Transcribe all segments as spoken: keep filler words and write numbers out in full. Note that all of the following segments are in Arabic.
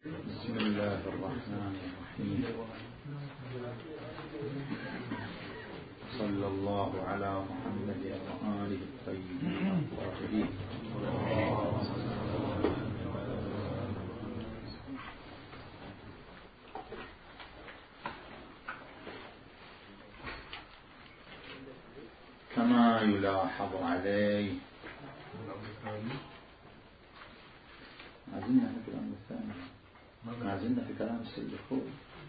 بسم الله الرحمن الرحيم. صلى الله على محمد وآله الطيبين الطاهرين. كما يلاحظ عليه ما زلنا في الكلام الثاني، ما زلنا في كلام السيد الخوي.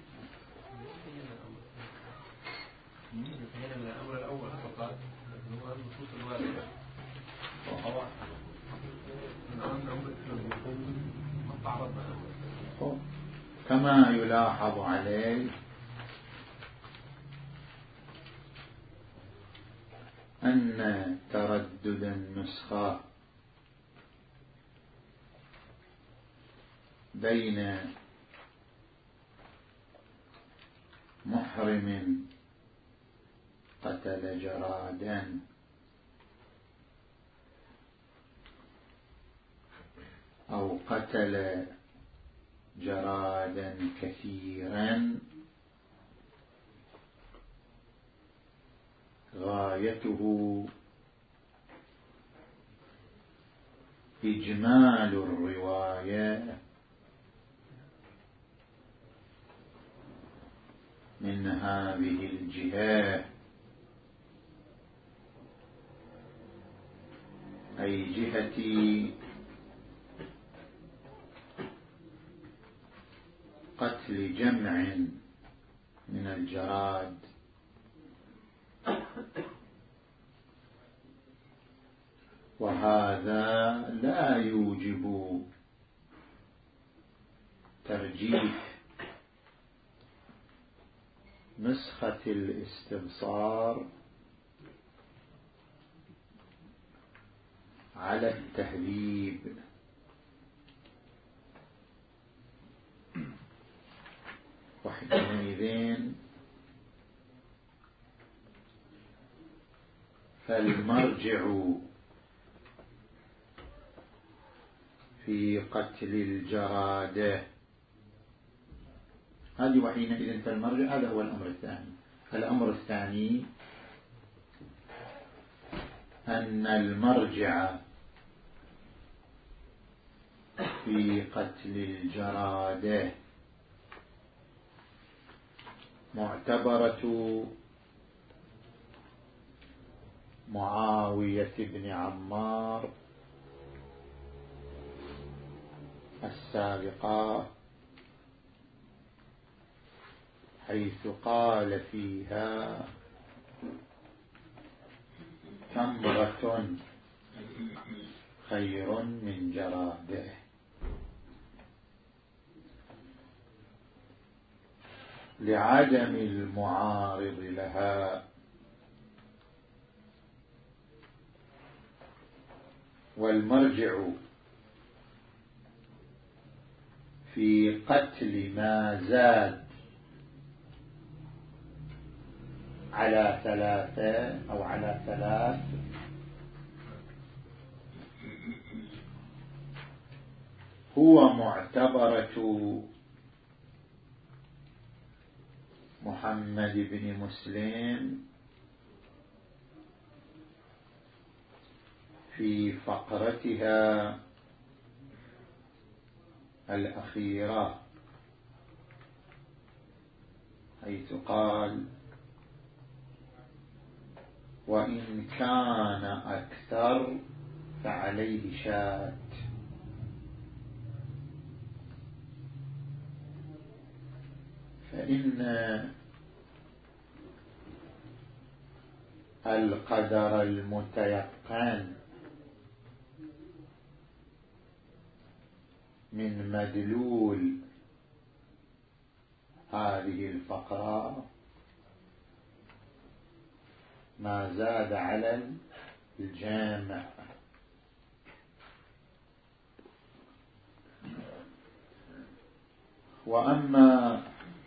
الأمر الأول فقط هو النصوص الواردة كما يلاحظ عليه أن تردد النسخة بين محرم قتل جرادا أو قتل جرادا كثيرا غايته إجمال الرواية من هذه الجهة، أي جهة قتل جمع من الجراد، وهذا لا يوجب ترجيح نسخة الاستبصار على التهذيب، وحينئذ فالمرجع في قتل الجرادة هذه، وحينئذ فالمرجع هذا هو الأمر الثاني. الأمر الثاني أن المرجع في قتل الجرادة معتبرة معاوية بن عمار السابقة، حيث قال فيها تمرة خير من جراده، لعدم المعارض لها، والمرجع في قتل ما زاد على ثلاثة أو على ثلاث هو معتبرة محمد بن مسلم في فقرتها الأخيرة، حيث قال: وإن كان أكثر فعليه شاة. فإن القدر المتيقن من مدلول هذه الفقرة ما زاد على الجامع، وأما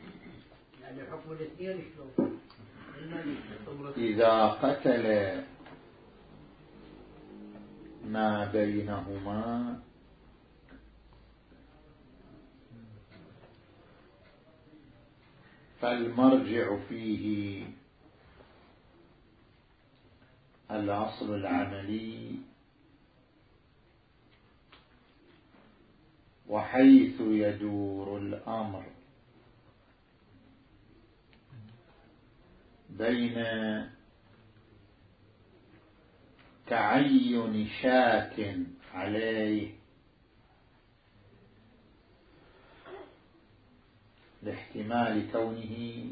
إذا قتل ما بينهما فالمرجع فيه الأصل العملي، وحيث يدور الأمر بين تعين شاك عليه لاحتمال كونه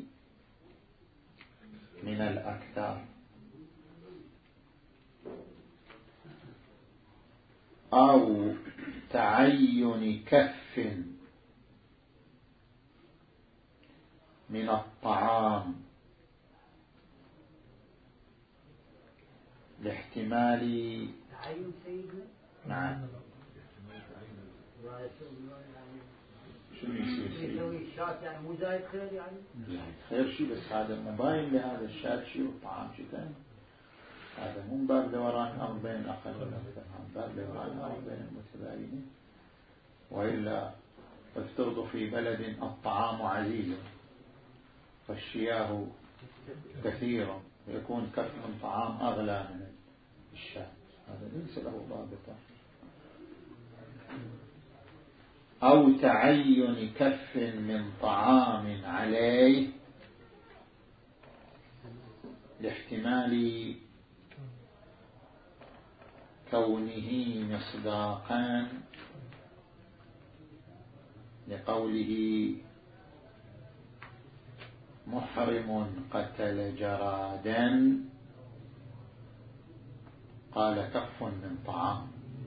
من الأكثر، أو تعين كف من الطعام لاحتمال تعين سيدنا. نعم. شنو يصير سيد؟ يسوي الشات يعني مو زايد خير يعني؟ زايد خير شيء، بس هذا مباين لهذا الشات شيء والطعام شيء ثاني. هذا مو باب دوران الأمر بين الأقل والأكثر، باب دوران الأمر بين المتباينين. وإلا افترض في بلد الطعام عزيز فالشياه كثيرا، يكون كف من طعام أغلى من الشاة، هذا ليس له ضابطة. أو تعين كف من طعام عليه لاحتمال كونه مصداقا لقوله محرم قتل جرادا قال كف من طعام.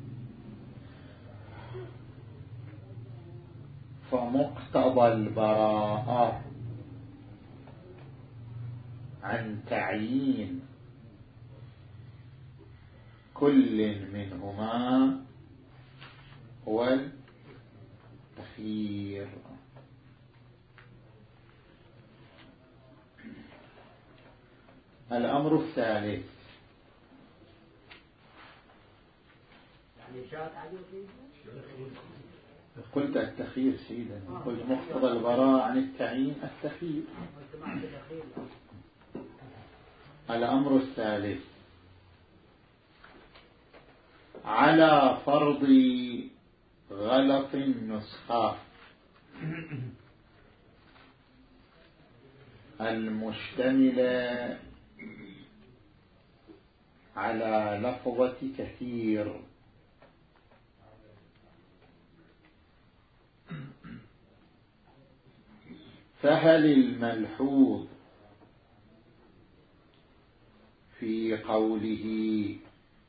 فمقتضى البراءة عن تعيين كل منهما هو التخيير. الأمر الثالث يعني شات عليه سيدنا. قلت التخيير سيدا، قلت مقتضى البراءة عن التعيين التخيير. الأمر الثالث على فرض غلط النسخة المشتملة على لفظة كثير، فهل الملحوظ في قوله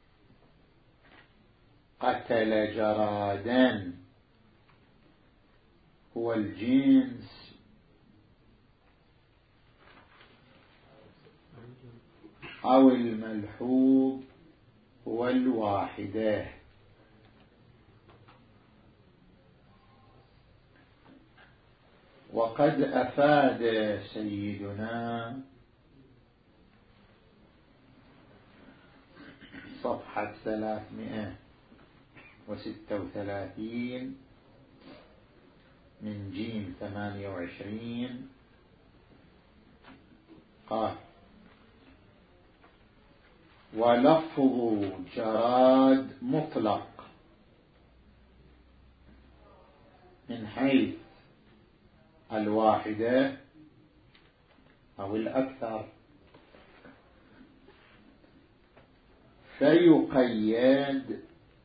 قتل جرادا هو الجنس أو الملحوظ هو الواحدة؟ وقد أفاد سيدنا صفحة ثلاثمائة وستة وثلاثين من جيم ثمانية وعشرين قال: ولفظ جراد مطلق من حيث الواحدة أو الأكثر، فيقيد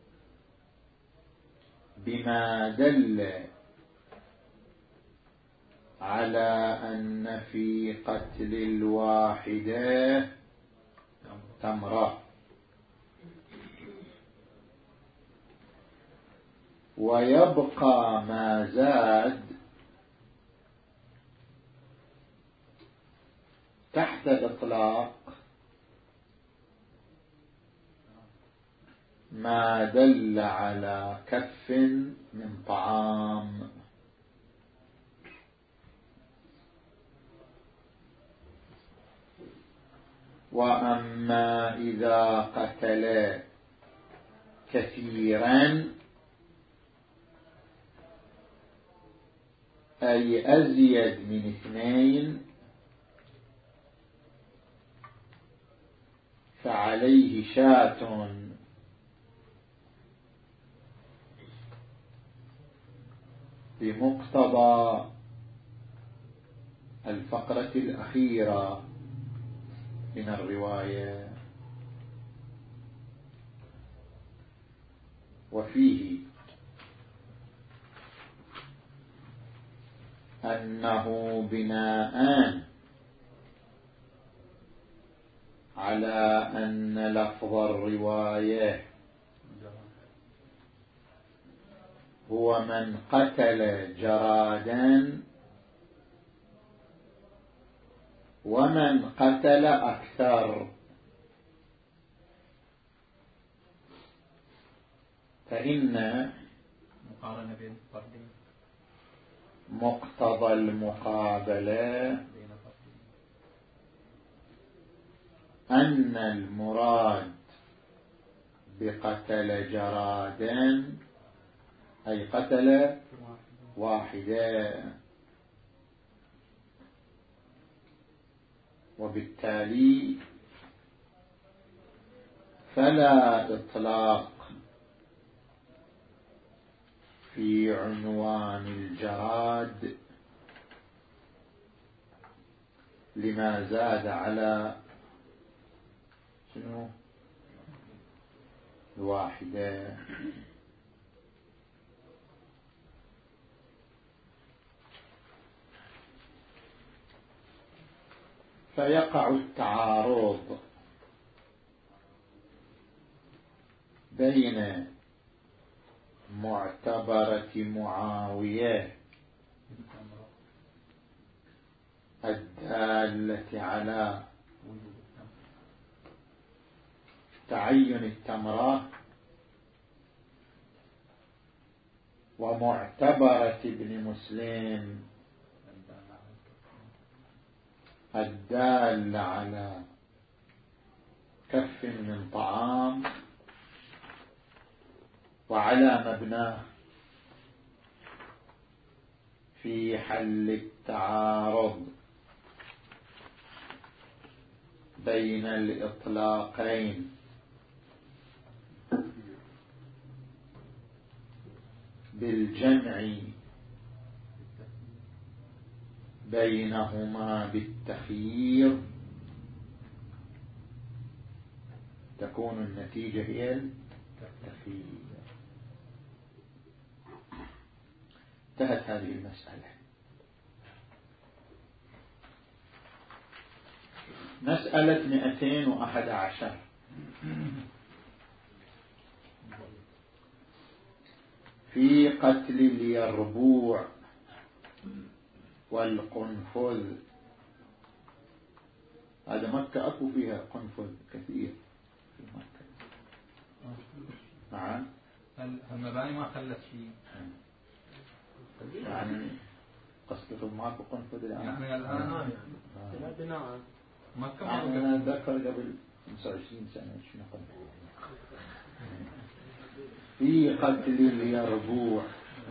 بما دل على أن في قتل الواحدة تمرة، ويبقى ما زاد تحت الإطلاق ما دل على كف من طعام. وأما إذا قتل كثيرا أي أزيد من اثنين فعليه شاة بمقتضى الفقرة الأخيرة من الرواية. وفيه أنه بناء على أن لفظ الرواية هو من قتل جرادا ومن قتل أكثر، فإن مقارنة بين فردين مقتضى المقابلة بين فردين أن المراد بقتل جرادا أي قتل واحدا، وبالتالي فلا إطلاق في عنوان الجراد لما زاد على شنو الواحدة. فيقع التعارض بين معتبرة معاوية الدالة على تعين التمرة ومعتبرة ابن مسلم الدالة على كف من طعام وعلى مبناه في حل التعارض بين الإطلاقين بالجمع بينهما بالتخيير تكون النتيجة هي التخيير. انتهت هذه المسألة. مسألة مئتين وأحد عشر في قتل اليربوع والقنفذ. هذا مكة أكو فيها قنفذ كثير في مكة. نعم. المباني ما خلت شيء يعني قصدكم ماكو قنفذ الآن؟ يعني الآن بناء مكة يعني ما أنا أتذكر قبل خمسة وعشرين سنة شنو قنفذ. في قتل اليربوع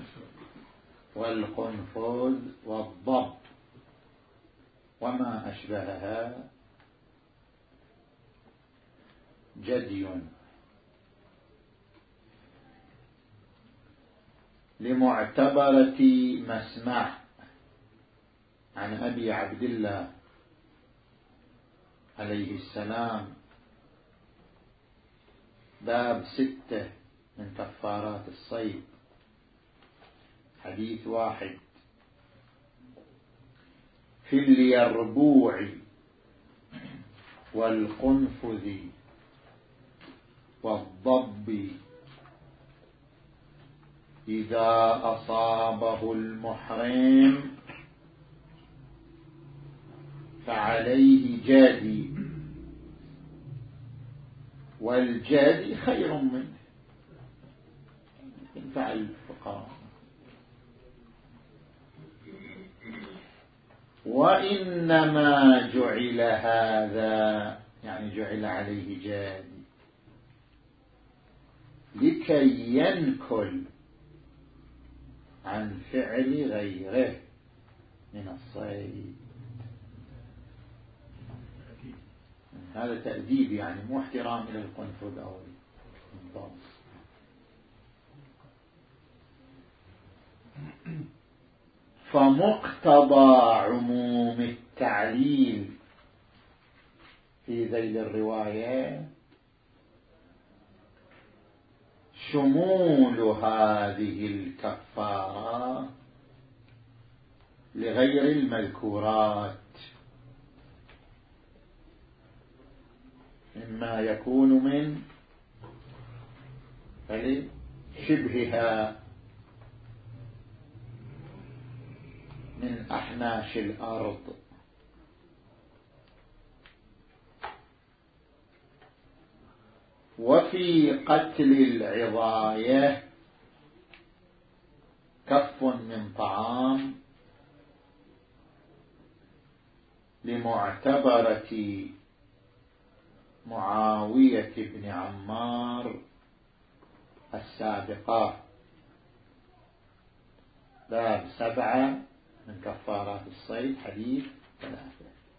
والقنفذ والضب وما أشبهها جدي لمعتبرة مسمع عن أبي عبد الله عليه السلام باب ستة من كفارات الصيد حديث واحد في اليربوع والقنفذ والضب إذا أصابه المحرم فعليه جادي والجادي خير منه ينفع الفقراء. وإنما جعل هذا يعني جعل عليه جادي لكي ينكل عن فعل غيره من الصيد. هذا تأديب يعني، مو احترام للقنفذ أو الضبط. فمقتضى عموم التعليل في ذيل الرواية شمول هذه الكفارة لغير المذكورات، مما يكون من شبهها من أحناش الأرض، وفي قتل العضاية كف من طعام لمعتبرة معاوية بن عمار السابقة، باب سبعة من كفارات الصيد، حديث ثلاثة.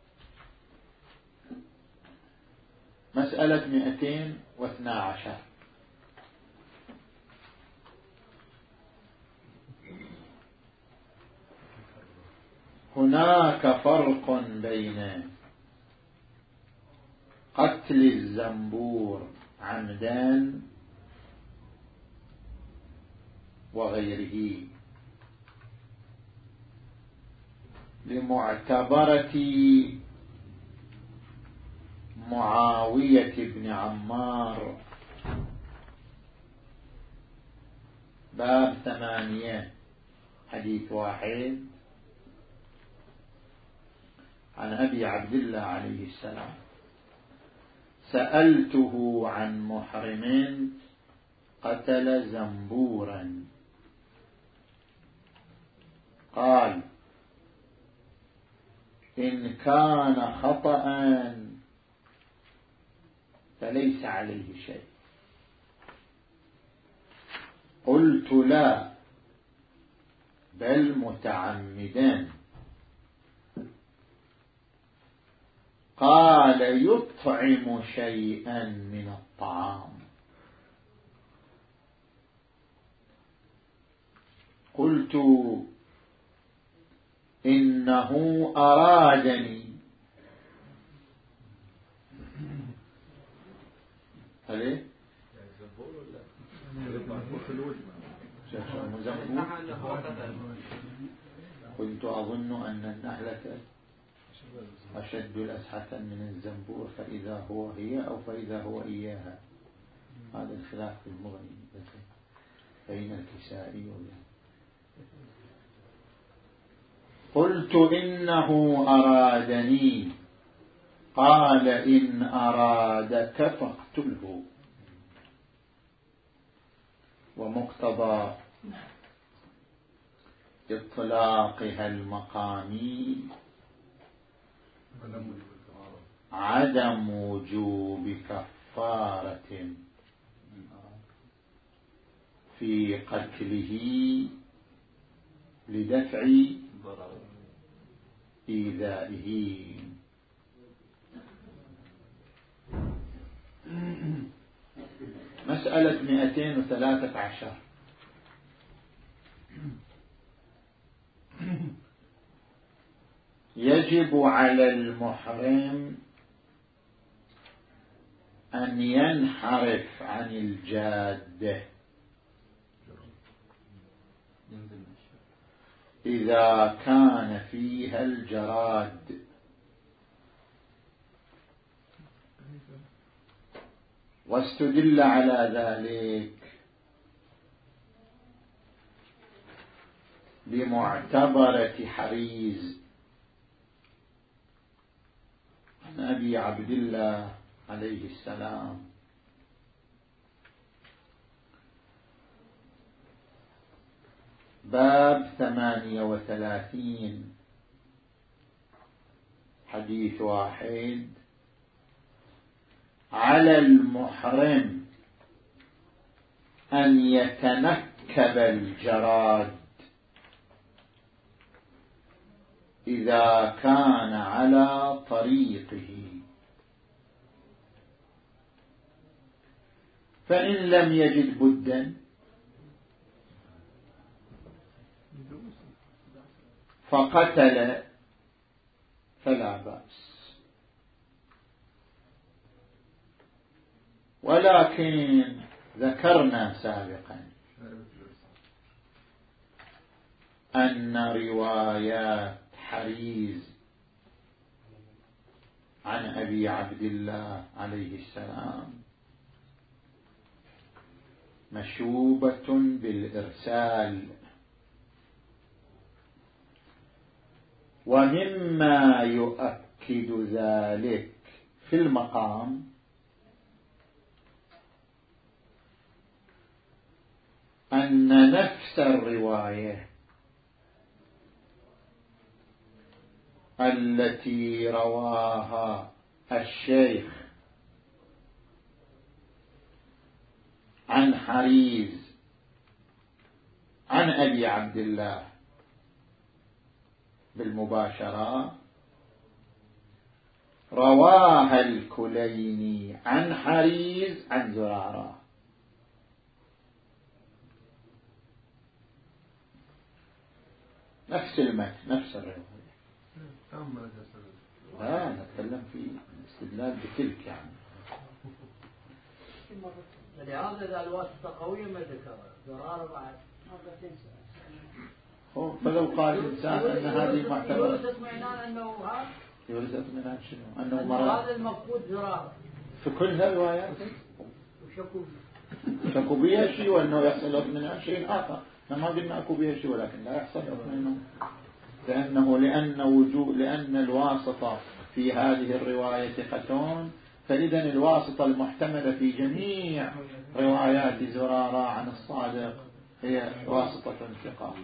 مسألة مئتين واثنى عشر. هناك فرق بين قتل الزنبور عمدا وغيره لمعتبرة معاوية بن عمار، باب ثمانية حديث واحد عن أبي عبد الله عليه السلام: سألته عن محرم قتل زنبورا، قال: إن كان خطأ فليس عليه شيء. قلت: لا، بل متعمدا. قال: يطعم شيئا من الطعام. قلت: إنه أرادني. هل كنت أظن أن النحلة أشد الأسحة من الزنبور، فإذا هو هي أو فإذا هو إياها. هذا الخلاف في المغني بين الكسائي وبين. قلت: إنه أرادني. قال: إن أرادك فاقتله. ومقتضى إطلاقها المقامي عدم وجوب كفارة في قتله لدفع إيذائه. مسألة مئتين وثلاثة عشر. يجب على المحرم أن ينحرف عن الجادة إذا كان فيها الجراد، واستدل على ذلك بمعتبرة حريز عن أبي عبد الله عليه السلام: باب ثمانية وثلاثين حديث واحد: على المحرم أن يتنكب الجراد إذا كان على طريقه، فإن لم يجد بدا فقتل فلا بأس. ولكن ذكرنا سابقا أن روايات حريز عن أبي عبد الله عليه السلام مشوبة بالإرسال، ومما يؤكد ذلك في المقام أن نفس الرواية التي رواها الشيخ عن حريز عن أبي عبد الله بالمباشرة رواها الكليني عن حريز عن زرارة. نفس المتن نفس الرواية. لا نتكلم في استدلال بتلك يعني. لهذا إذا الواسطة قوية ما ذكرها زرارة بعد. فلو قال الإنسان أن هذه معتبرة يورث اطمئنان أنه هذا يورث اطمئنان شنو؟ أنه أن مرض هذا المفقود زرارة في كل هالروايات وشكوا شكوا بها شيء، وأنه يحصل اطمئنان شيء آخر. ما قلنا أكو بها شيء، ولكن لا يحصل اطمئنان لأنه لأن وجود لأن الواسطة في هذه الرواية ثقتون، فإذا الواسطة المحتملة في جميع روايات زرارة عن الصادق هي واسطة ثقة.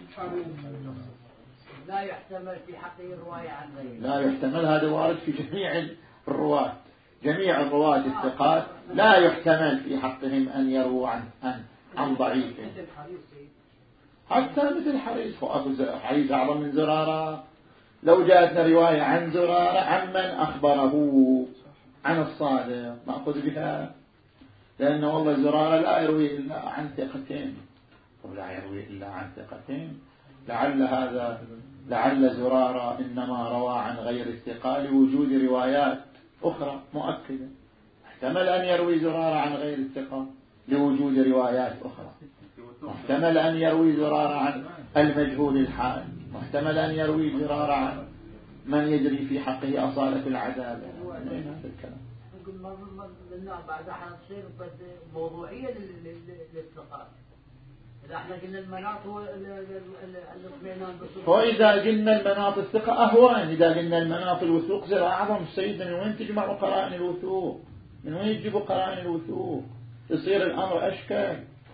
لا يحتمل في حقه الرواية عن غيره. لا يحتمل، هذا وارد في جميع الرواة، جميع الرواة الثقات لا يحتمل في حقهم أن يرووا عن عن, عن ضعيف. حتى مثل حريز، حريز أعظم من زرارة. لو جاءتنا رواية عن زرارة عمن أخبره عن الصادق نأخذ بها، لأن والله زرارة لا يروي إلا عن ثقتين، ولا يروي إلا عن ثقتين. لعل هذا لعل زرارة إنما روى عن غير الثقة لوجود روايات أخرى مؤكدة. احتمل أن يروي زرارة عن غير الثقة لوجود روايات أخرى. محتمل أن يروي زرارة عن المجهول الحال، محتمل أن يروي زرارة عن من يجري في حقه أصالة العدالة. أين هذا الكلام؟ قلنا بعد حين تصير موضوعية للثقات. إذا احنا قلنا المناط هو الاطمئنان بصدق. وإذا قلنا المناط الثقة أهون، إذا قلنا المناط الوثوق زر أعظم. سيدنا من وين تجمعوا قرائن الوثوق؟ من وين يجيبوا قرائن الوثوق؟ يصير الأمر أشكال.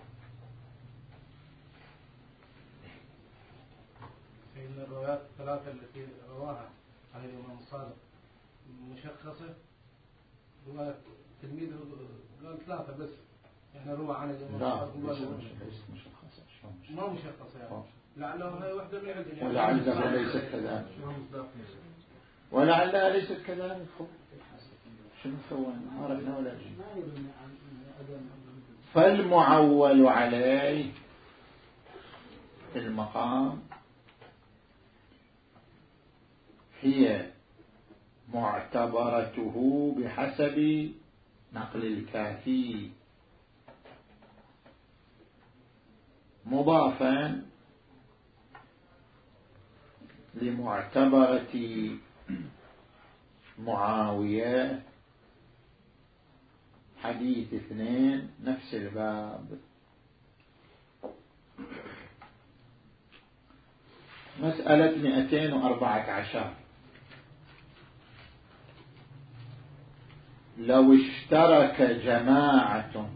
سيدنا الروايات الثلاثة التي رواها عن الإمام الصادق مشخصة. رواية تلميذ قال ثلاثة بس، يعني روى عن الإمام الصادق ما مشخصة يعني. لعله هي واحدة من عندنا يعني. ولعلها ليست كذلك. ولعلها ليست كذلك. شنو سوينا؟ ما عرفنا ولا شيء. فالمعول عليه في المقام هي معتبرته بحسب نقل الكافي، مضافا لمعتبرة معاوية حديث اثنين نفس الباب. مسألة مئتين وأربعة عشر. لو اشترك جماعة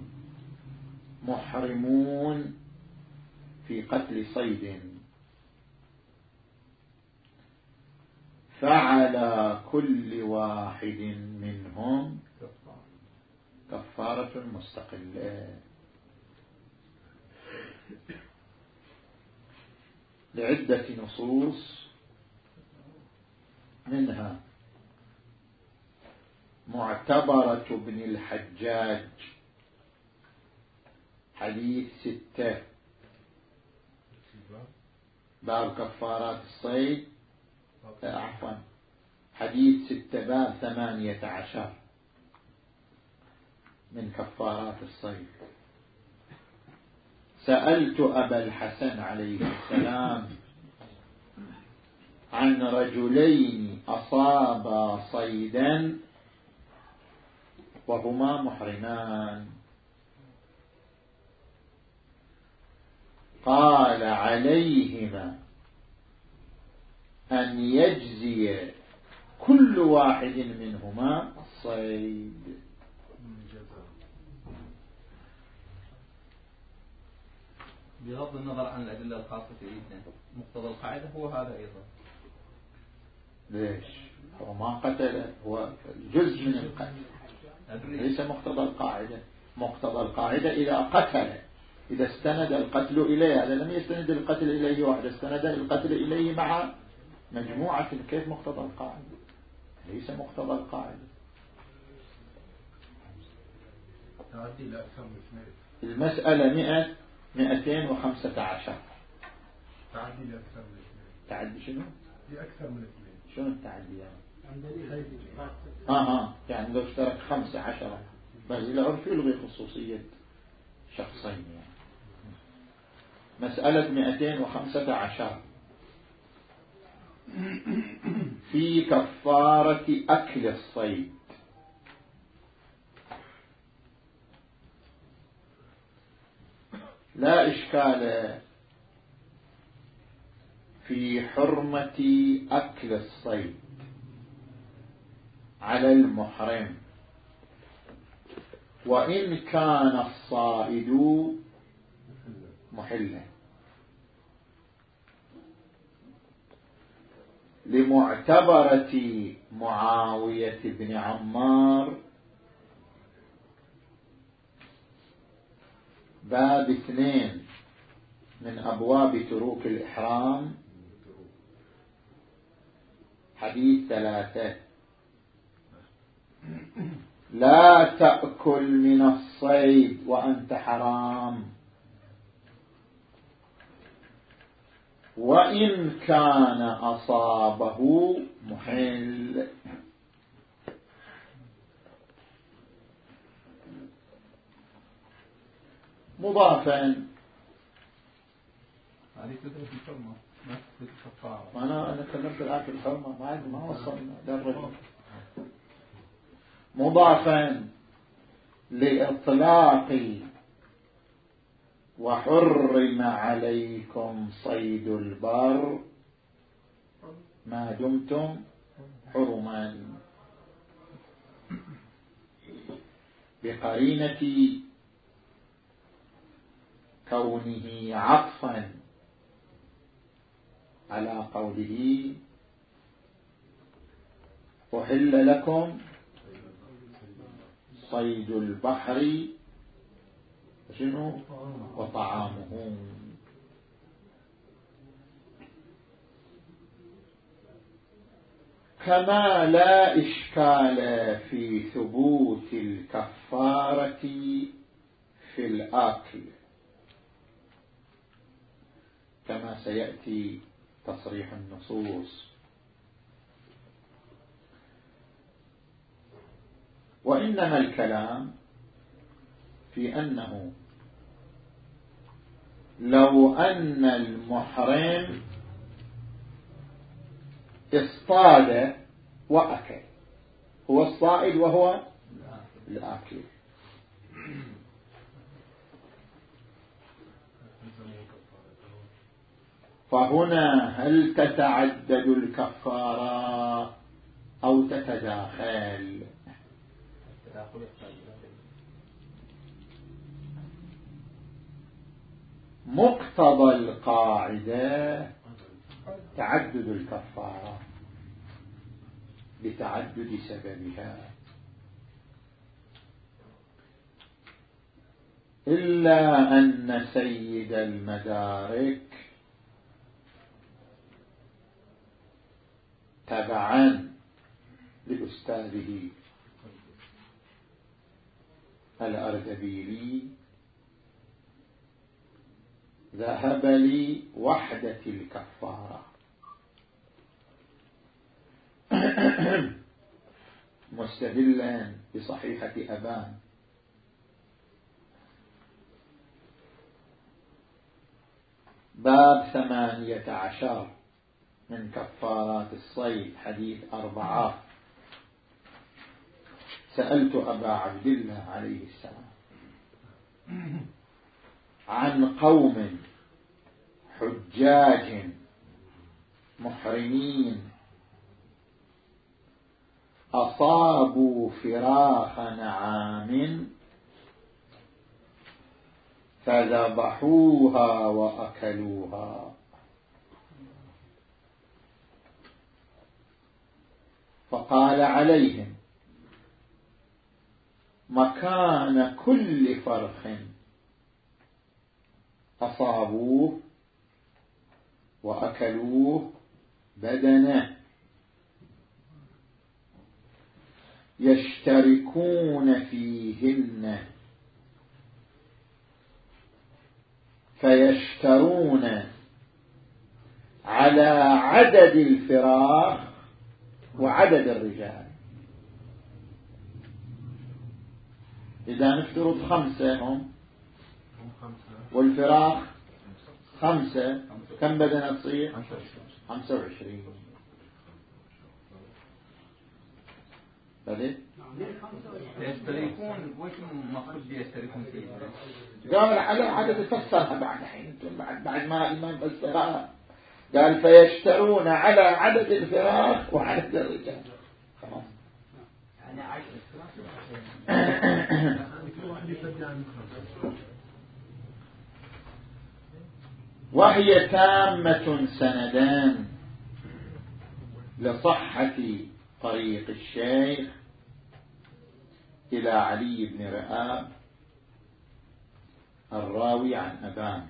محرمون في قتل صيد فعلى كل واحد منهم كفارة مستقلة لعدة نصوص معتبرة بن الحجاج حديث ستة باب كفارات الصيد، عفوا حديث ستة باب ثمانية عشر من كفارات الصيد. سألت أبا الحسن عليه السلام عن رجلين أصابا صيدا وهما محرمان، قال عليهما أن يجزي كل واحد منهما الصيد. بغض النظر عن الأدلة الخاصة سيدنا، مقتضى القاعدة هو هذا أيضا. ليش؟ هو ما قتل، هو جزء من القتل، ليس مقتضى القاعدة. مقتضى القاعدة إذا قتل، إذا استند القتل إليه، هذا لم يستند القتل إليه وحده، استند القتل إليه مع مجموعة. كيف مقتضى القاعدة؟ ليس مقتضى القاعدة. المسألة مئة مئتين وخمسة عشر. تعدي لأكثر من اثنين. تعدي شنو؟ لأكثر من اثنين. شنو التعدي يعني؟ آه يعني لو اشترك خمسة عشر بل إلى عرف يلغي خصوصية شخصين يعني. مسألة مئتين وخمسة عشر في كفارة أكل الصيد. لا إشكال في حرمة أكل الصيد على المحرم، وإن كان الصائد محلا، لمعتبرة معاوية بن عمار باب اثنين من أبواب تروك الإحرام حديث ثلاثة: لا تأكل من الصيد وأنت حرام وإن كان أصابه محل. مضافا، هذه تدرس الحرمة ما تدرس الكفارة. أنا أنا تكلمت الآن في الحرمة، بعد ما وصلنا للرجل. مضافا لإطلاق وحرم عليكم صيد البر ما دمتم حرما، بقرينة كونه عطفا على قوله أحل لكم صيد البحر شنو وطعامه. كما لا إشكال في ثبوت الكفارة في الآكل، كما سيأتي تصريح النصوص. وإنما الكلام في أنه لو أن المحرم اصطاد وأكل، هو الصائد وهو الآكل، فهنا هل تتعدد الكفارة أو تتداخل؟ مقتضى القاعدة تعدد الكفارة لتعدد سببها، إلا أن سيد المدارك تبعا لأستاذه الأردبيلي ذهب لوحدة الكفارة مستدلا بصحيحة أبان باب ثمانية عشر من كفارات الصيد حديث أربعة. سألت أبا عبد الله عليه السلام عن قوم حجاج محرمين أصابوا فراخ نعام فذبحوها وأكلوها، فقال عليهم مكان كل فرخ أصابوه وأكلوه بدنه يشتركون فيهن فيشترون على عدد الفراخ وعدد الرجال. إذا نفترض خمسة هم والفراخ خمسة، كم بدنا تصير؟ خمسة وعشرين. بدي يشتركون وش مقصود يشتركون فيه؟ قال على عدد فسرها بعد حين بعد بعد ما الإمام فسرها قال فيشترون على عدد الفراخ وعدد الرجال. خلاص يعني عشرة. وهي تامة سندان لصحة طريق الشيخ إلى علي بن رئاب الراوي عن أبان،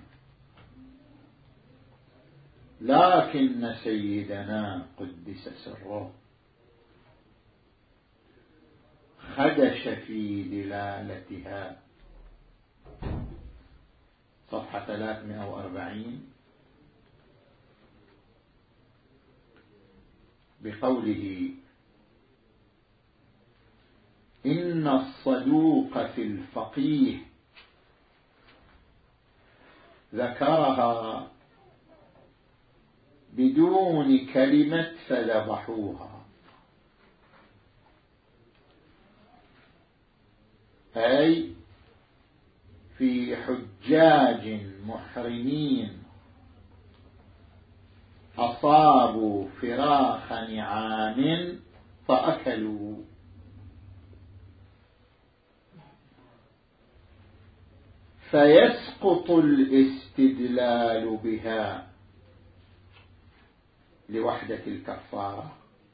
لكن سيدنا قدس سره خدش في دلالتها صفحة ثلاثمائة وأربعين بقوله إن الصدوق في الفقيه ذكرها بدون كلمة فذبحوها، أي في حجاج محرمين أصابوا فراخ نعام فأكلوا. فيسقط الاستدلال بها لوحدة الكفارة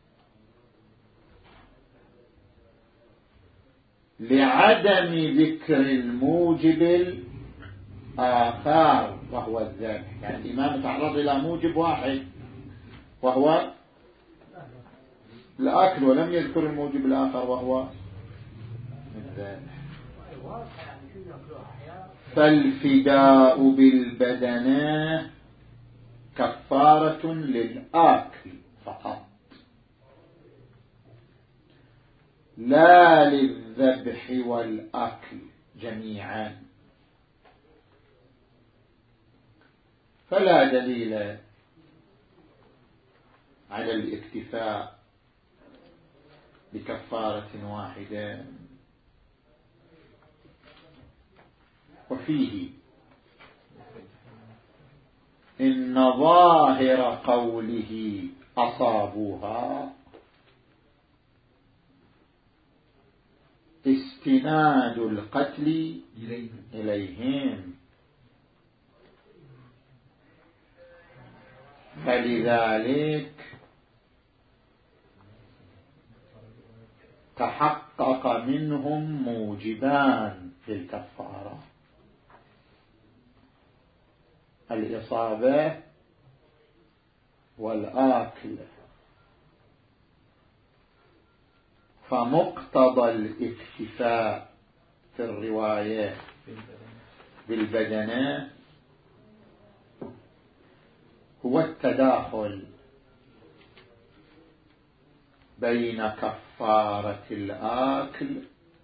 لعدم ذكر الموجب الآخر وهو الذبح. يعني الإمام تعرض إلى موجب واحد وهو الأكل ولم يذكر الموجب الآخر وهو الذبح. فالفداء بالبدنة كفارة للآكل فقط لا للذبح والأكل جميعا، فلا دليل على الاكتفاء بكفارة واحدة. وفيه إن ظاهر قوله أصابوها استناد القتل إليهم، فلذلك تحقق منهم موجبان للكفارة: الإصابة والآكل. فمقتضى الاكتفاء في الرواية بالبدنة هو التداخل بين كفارة الآكل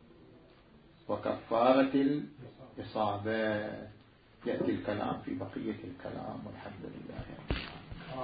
وكفارة الإصابة. يأتي الكلام في بقية الكلام والحمد لله.